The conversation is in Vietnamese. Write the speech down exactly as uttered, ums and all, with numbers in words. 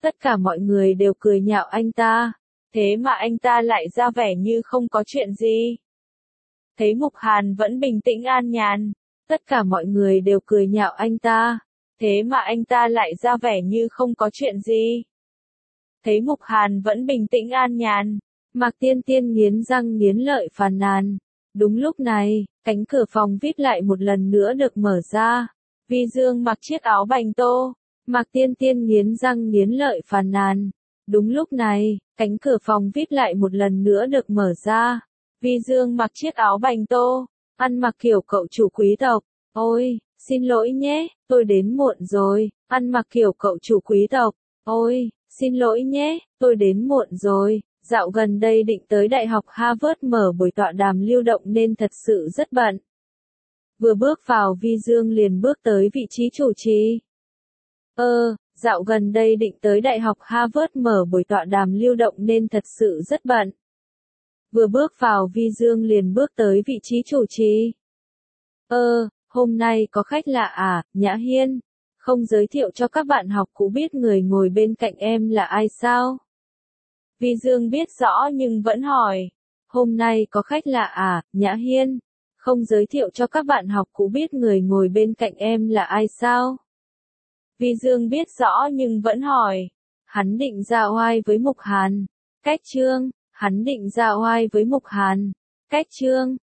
Tất cả mọi người đều cười nhạo anh ta. Thế mà anh ta lại ra vẻ như không có chuyện gì. Thấy Mục Hàn vẫn bình tĩnh an nhàn. Tất cả mọi người đều cười nhạo anh ta. Thế mà anh ta lại ra vẻ như không có chuyện gì. Thấy Mục Hàn vẫn bình tĩnh an nhàn. Mạc Tiên Tiên nghiến răng nghiến lợi phàn nàn. Đúng lúc này, cánh cửa phòng vê i pê lại một lần nữa được mở ra. Vi Dương mặc chiếc áo bành tô. Mạc Tiên Tiên nghiến răng nghiến lợi phàn nàn. Đúng lúc này, cánh cửa phòng vê i pê lại một lần nữa được mở ra. Vi Dương mặc chiếc áo bành tô, ăn mặc kiểu cậu chủ quý tộc. Ôi, xin lỗi nhé, tôi đến muộn rồi. Ăn mặc kiểu cậu chủ quý tộc. Ôi, xin lỗi nhé, tôi đến muộn rồi. Dạo gần đây định tới Đại học Harvard mở buổi tọa đàm lưu động nên thật sự rất bận. Vừa bước vào Vi Dương liền bước tới vị trí chủ trì. Ơ, dạo gần đây định tới Đại học Harvard mở buổi tọa đàm lưu động nên thật sự rất bận. Vừa bước vào Vi Dương liền bước tới vị trí chủ trì. Ơ, hôm nay có khách lạ à, Nhã Hiên? Không giới thiệu cho các bạn học cũ biết người ngồi bên cạnh em là ai sao? Vi Dương biết rõ nhưng vẫn hỏi. Hôm nay có khách lạ à, Nhã Hiên? Không giới thiệu cho các bạn học cũ biết người ngồi bên cạnh em là ai sao? Vi Dương biết rõ nhưng vẫn hỏi. Hắn định ra oai với Mục Hàn. Cách Trương, hắn định ra oai với Mục Hàn. Cách Trương.